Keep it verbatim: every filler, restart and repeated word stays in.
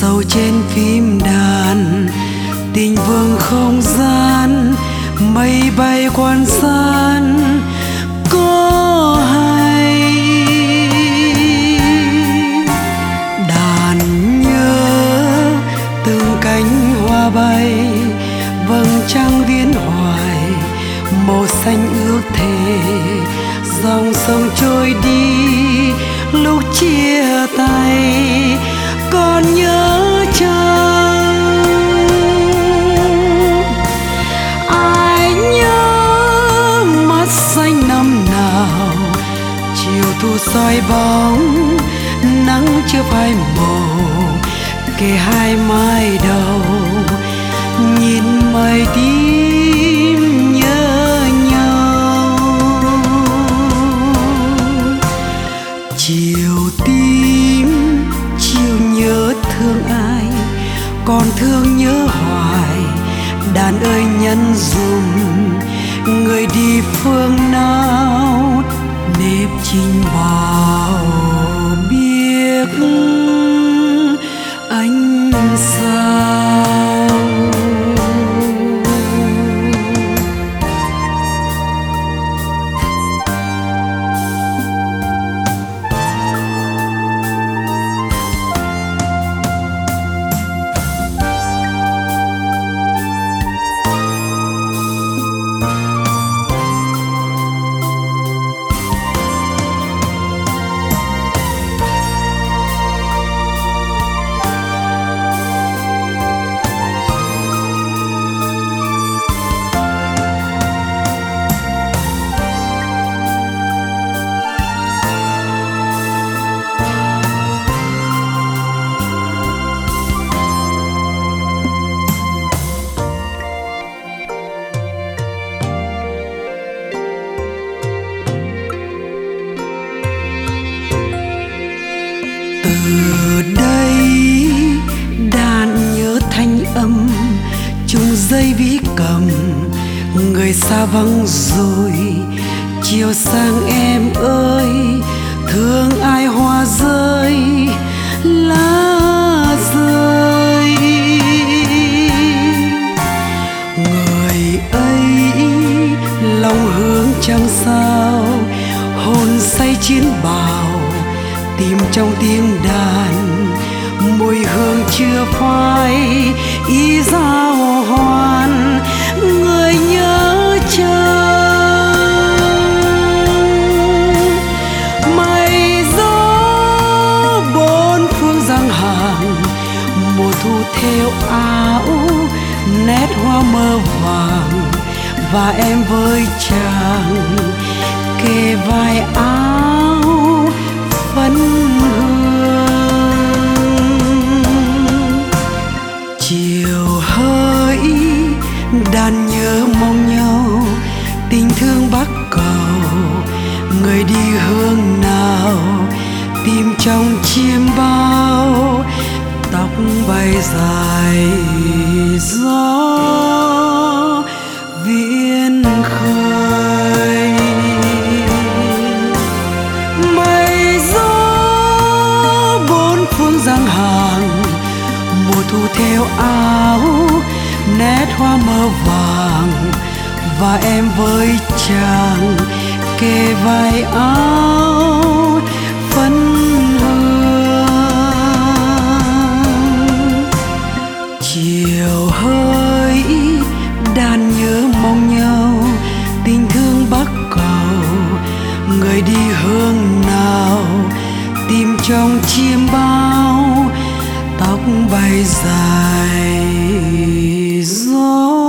sâu trên phím đàn, tình vương không gian, mây bay quan san có hay. Đàn nhớ từng cánh hoa bay, vầng trăng viên hoài, màu xanh ước thề. Dòng sông trôi đi lúc chia tay, còn nhớ chăng? Ai nhớ mắt xanh năm nào, chiều thu soi bóng, nắng chưa phai màu, kề hai mái đầu, nhìn mây tím nhớ nhau. Chiều tím chiều nhớ thương ai, còn thương nhớ hoài. Đàn ơi nhân dùm, người đi phương nào nếp chinh bao biết anh sao. Từ đây đàn nhớ thanh âm chung dây vĩ cầm. Người xa vắng rồi, chiều sang em ơi, thương ai hoa rơi lá rơi. Người ấy lòng hướng trăng sao, hồn say chiến bào, tìm trong tiếng đàn mùi hương chưa phai ý giao hoan. Người nhớ chăng? Mây gió bốn phương giang hàng, mùa thu theo áo nét hoa mơ vàng. Và em với chàng kề vai áo phấn hương. Chiều hỡi đàn nhớ mong nhau, tình thương bắc cầu. Người đi hướng nào tìm trong chim bao, tóc bay dài gió viễn khơi. Mây gió bốn phương giang hàng, mùa thu theo áo nét hoa mơ vàng. Và em với chàng kề vai áo phấn hương. Chiều hỡi đàn nhớ mong nhau, tình thương bắc cầu. Người đi hướng nào tìm trong chim bao, tóc bay dài gió